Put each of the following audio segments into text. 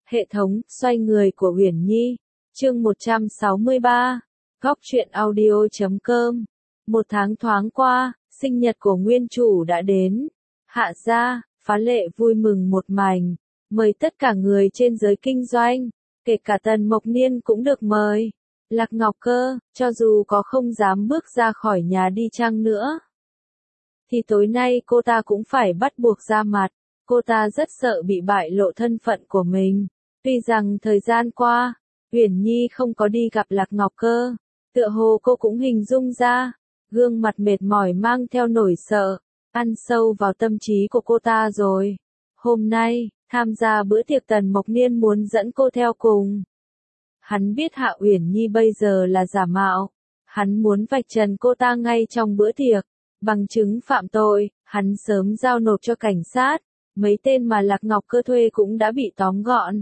Hệ thống xoay người của Uyển Nhi, chương 163, góc truyện audio.com. Một tháng thoáng qua, sinh nhật của nguyên chủ đã đến. Hạ gia, phá lệ vui mừng một mảnh, mời tất cả người trên giới kinh doanh, kể cả Tần Mộc Niên cũng được mời. Lạc Ngọc Cơ, cho dù có không dám bước ra khỏi nhà đi chăng nữa, thì tối nay cô ta cũng phải bắt buộc ra mặt. Cô ta rất sợ bị bại lộ thân phận của mình. Tuy rằng thời gian qua, Uyển Nhi không có đi gặp Lạc Ngọc Cơ, tựa hồ cô cũng hình dung ra, gương mặt mệt mỏi mang theo nỗi sợ, ăn sâu vào tâm trí của cô ta rồi. Hôm nay, tham gia bữa tiệc Tần Mộc Niên muốn dẫn cô theo cùng. Hắn biết Hạ Uyển Nhi bây giờ là giả mạo, hắn muốn vạch trần cô ta ngay trong bữa tiệc, bằng chứng phạm tội, hắn sớm giao nộp cho cảnh sát, mấy tên mà Lạc Ngọc Cơ thuê cũng đã bị tóm gọn.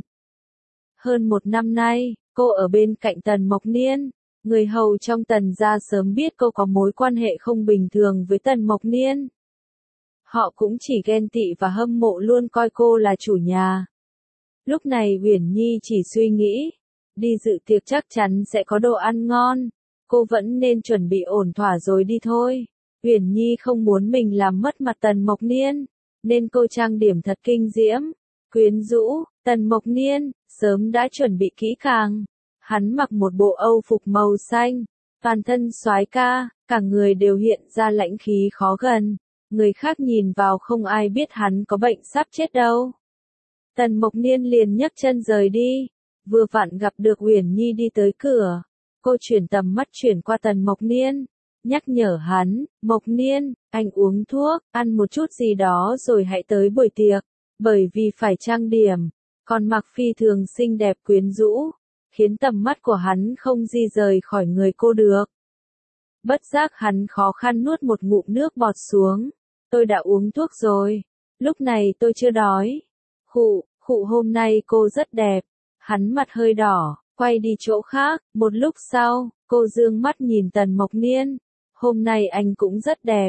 Hơn một năm nay, cô ở bên cạnh Tần Mộc Niên, người hầu trong Tần gia sớm biết cô có mối quan hệ không bình thường với Tần Mộc Niên. Họ cũng chỉ ghen tị và hâm mộ luôn coi cô là chủ nhà. Lúc này Uyển Nhi chỉ suy nghĩ, đi dự tiệc chắc chắn sẽ có đồ ăn ngon, cô vẫn nên chuẩn bị ổn thỏa rồi đi thôi. Uyển Nhi không muốn mình làm mất mặt Tần Mộc Niên, nên cô trang điểm thật kinh diễm, quyến rũ. Tần Mộc Niên sớm đã chuẩn bị kỹ càng, hắn mặc một bộ âu phục màu xanh, toàn thân soái ca, cả người đều hiện ra lãnh khí khó gần, người khác nhìn vào không ai biết hắn có bệnh sắp chết đâu. Tần Mộc Niên liền nhấc chân rời đi, vừa vặn gặp được Uyển Nhi đi tới cửa, cô chuyển tầm mắt chuyển qua Tần Mộc Niên, nhắc nhở hắn, Mộc Niên, anh uống thuốc, ăn một chút gì đó rồi hãy tới buổi tiệc, bởi vì phải trang điểm, còn mặc phi thường xinh đẹp quyến rũ, khiến tầm mắt của hắn không di rời khỏi người cô được. Bất giác hắn khó khăn nuốt một ngụm nước bọt xuống, tôi đã uống thuốc rồi, lúc này tôi chưa đói. Khụ hôm nay cô rất đẹp, hắn mặt hơi đỏ, quay đi chỗ khác, một lúc sau, cô dương mắt nhìn Tần Mộc Niên, hôm nay anh cũng rất đẹp,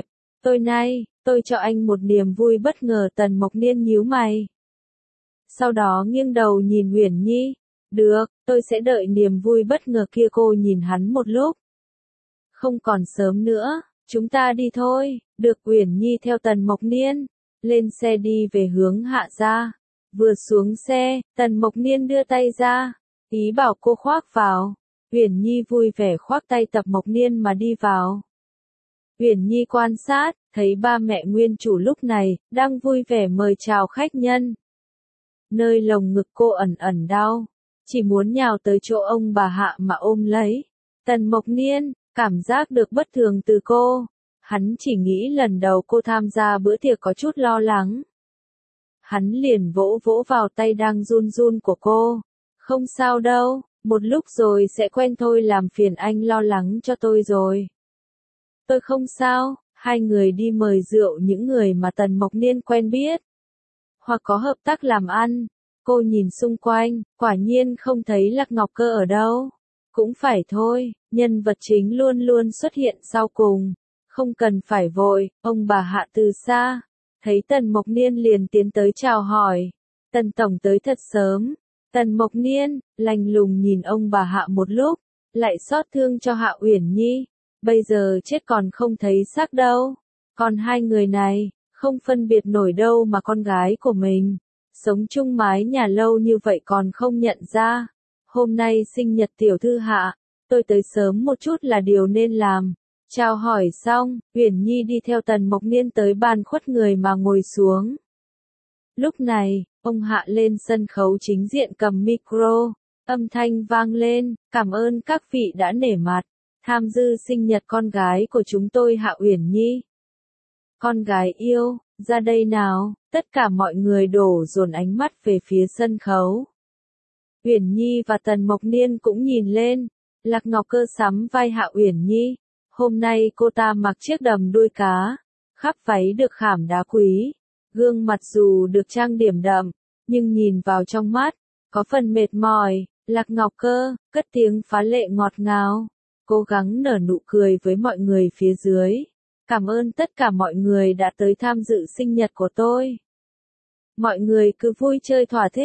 tôi cho anh một niềm vui bất ngờ. Tần Mộc Niên nhíu mày. Sau đó nghiêng đầu nhìn Uyển Nhi, được, tôi sẽ đợi niềm vui bất ngờ kia. Cô nhìn hắn một lúc. Không còn sớm nữa, chúng ta đi thôi. Được. Uyển Nhi theo Tần Mộc Niên, lên xe đi về hướng Hạ gia. Vừa xuống xe, Tần Mộc Niên đưa tay ra, ý bảo cô khoác vào. Uyển Nhi vui vẻ khoác tay Tần Mộc Niên mà đi vào. Uyển Nhi quan sát, thấy ba mẹ nguyên chủ lúc này, đang vui vẻ mời chào khách nhân. Nơi lồng ngực cô ẩn ẩn đau, chỉ muốn nhào tới chỗ ông bà Hạ mà ôm lấy. Tần Mộc Niên, cảm giác được bất thường từ cô. Hắn chỉ nghĩ lần đầu cô tham gia bữa tiệc có chút lo lắng. Hắn liền vỗ vỗ vào tay đang run run của cô. Không sao đâu, một lúc rồi sẽ quen thôi, làm phiền anh lo lắng cho tôi rồi. Tôi không sao. Hai người đi mời rượu những người mà Tần Mộc Niên quen biết, hoặc có hợp tác làm ăn. Cô nhìn xung quanh, quả nhiên không thấy Lạc Ngọc Cơ ở đâu. Cũng phải thôi, nhân vật chính luôn luôn xuất hiện sau cùng. Không cần phải vội. Ông bà Hạ từ xa, thấy Tần Mộc Niên liền tiến tới chào hỏi. Tần tổng tới thật sớm. Tần Mộc Niên lạnh lùng nhìn ông bà Hạ một lúc, lại xót thương cho Hạ Uyển Nhi. Bây giờ chết còn không thấy xác đâu. Còn hai người này, không phân biệt nổi đâu mà con gái của mình. Sống chung mái nhà lâu như vậy còn không nhận ra. Hôm nay sinh nhật tiểu thư Hạ, tôi tới sớm một chút là điều nên làm. Chào hỏi xong, Uyển Nhi đi theo Tần Mộc Niên tới bàn khuất người mà ngồi xuống. Lúc này, ông Hạ lên sân khấu chính diện cầm micro, âm thanh vang lên, cảm ơn các vị đã nể mặt tham dự sinh nhật con gái của chúng tôi Hạ Uyển Nhi. Con gái yêu, ra đây nào. Tất cả mọi người đổ dồn ánh mắt về phía sân khấu. Uyển Nhi và Tần Mộc Niên cũng nhìn lên. Lạc Ngọc Cơ sắm vai Hạ Uyển Nhi. Hôm nay cô ta mặc chiếc đầm đuôi cá, khắp váy được khảm đá quý. Gương mặt dù được trang điểm đậm, nhưng nhìn vào trong mắt, có phần mệt mỏi. Lạc Ngọc Cơ cất tiếng phá lệ ngọt ngào, cố gắng nở nụ cười với mọi người phía dưới. Cảm ơn tất cả mọi người đã tới tham dự sinh nhật của tôi. Mọi người cứ vui chơi thỏa thích.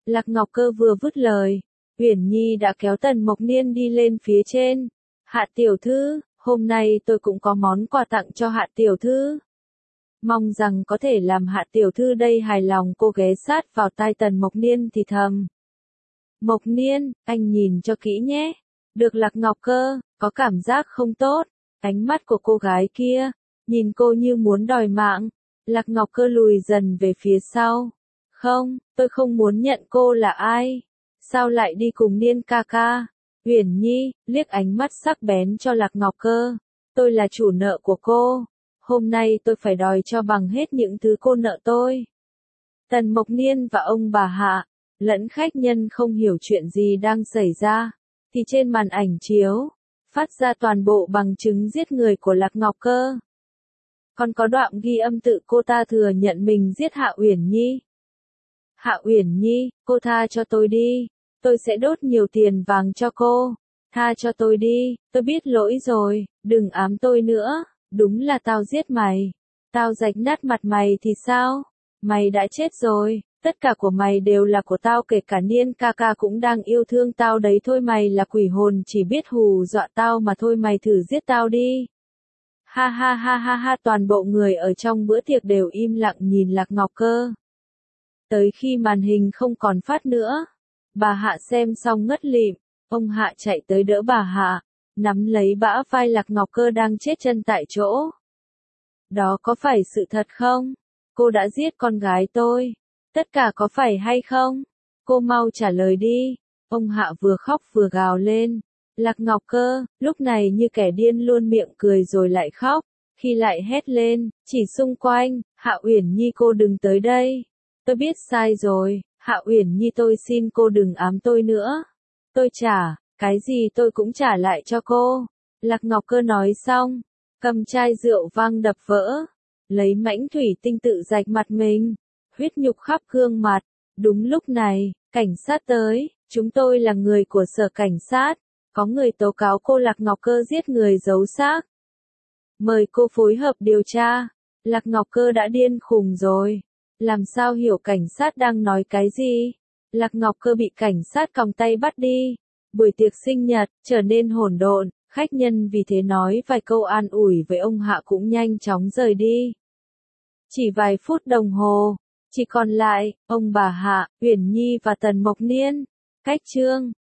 Lạc Ngọc Cơ vừa vứt lời, Uyển Nhi đã kéo Tần Mộc Niên đi lên phía trên. Hạ tiểu thư, hôm nay tôi cũng có món quà tặng cho Hạ tiểu thư. Mong rằng có thể làm Hạ tiểu thư đây hài lòng. Cô ghé sát vào tai Tần Mộc Niên thì thầm. Mộc Niên, anh nhìn cho kỹ nhé. Được. Lạc Ngọc Cơ, có cảm giác không tốt. Ánh mắt của cô gái kia, nhìn cô như muốn đòi mạng. Lạc Ngọc Cơ lùi dần về phía sau. Không, tôi không muốn nhận cô là ai. Sao lại đi cùng Niên ca ca? Uyển Nhi, liếc ánh mắt sắc bén cho Lạc Ngọc Cơ. Tôi là chủ nợ của cô. Hôm nay tôi phải đòi cho bằng hết những thứ cô nợ tôi. Tần Mộc Niên và ông bà Hạ, lẫn khách nhân không hiểu chuyện gì đang xảy ra. Thì trên màn ảnh chiếu, phát ra toàn bộ bằng chứng giết người của Lạc Ngọc Cơ. Còn có đoạn ghi âm tự cô ta thừa nhận mình giết Hạ Uyển Nhi. Hạ Uyển Nhi, cô tha cho tôi đi. Tôi sẽ đốt nhiều tiền vàng cho cô. Tha cho tôi đi, tôi biết lỗi rồi, đừng ám tôi nữa. Đúng là tao giết mày. Tao rạch nát mặt mày thì sao? Mày đã chết rồi, tất cả của mày đều là của tao, kể cả Niên ca ca cũng đang yêu thương tao đấy thôi. Mày là quỷ hồn chỉ biết hù dọa tao mà thôi. Mày thử giết tao đi. Ha ha ha ha ha. Toàn bộ người ở trong bữa tiệc đều im lặng nhìn Lạc Ngọc Cơ. Tới khi màn hình không còn phát nữa, bà Hạ xem xong ngất lịm. Ông Hạ chạy tới đỡ bà Hạ, nắm lấy bả vai Lạc Ngọc Cơ đang chết chân tại chỗ. Đó có phải sự thật không? Cô đã giết con gái tôi. Tất cả có phải hay không? Cô mau trả lời đi. Ông Hạ vừa khóc vừa gào lên. Lạc Ngọc Cơ, lúc này như kẻ điên luôn, miệng cười rồi lại khóc. Khi lại hét lên, chỉ xung quanh, Hạ Uyển Nhi cô đừng tới đây. Tôi biết sai rồi, Hạ Uyển Nhi tôi xin cô đừng ám tôi nữa. Tôi trả, cái gì tôi cũng trả lại cho cô. Lạc Ngọc Cơ nói xong, cầm chai rượu vang đập vỡ. Lấy mảnh thủy tinh tự rạch mặt mình. Huyết nhục khắp gương mặt. Đúng lúc này, cảnh sát tới. Chúng tôi là người của sở cảnh sát. Có người tố cáo cô Lạc Ngọc Cơ giết người giấu xác. Mời cô phối hợp điều tra. Lạc Ngọc Cơ đã điên khùng rồi. Làm sao hiểu cảnh sát đang nói cái gì? Lạc Ngọc Cơ bị cảnh sát còng tay bắt đi. Buổi tiệc sinh nhật trở nên hỗn độn, khách nhân vì thế nói vài câu an ủi với ông Hạ cũng nhanh chóng rời đi. Chỉ vài phút đồng hồ, chỉ còn lại ông bà Hạ, Uyển Nhi và Tần Mộc Niên. Cách chương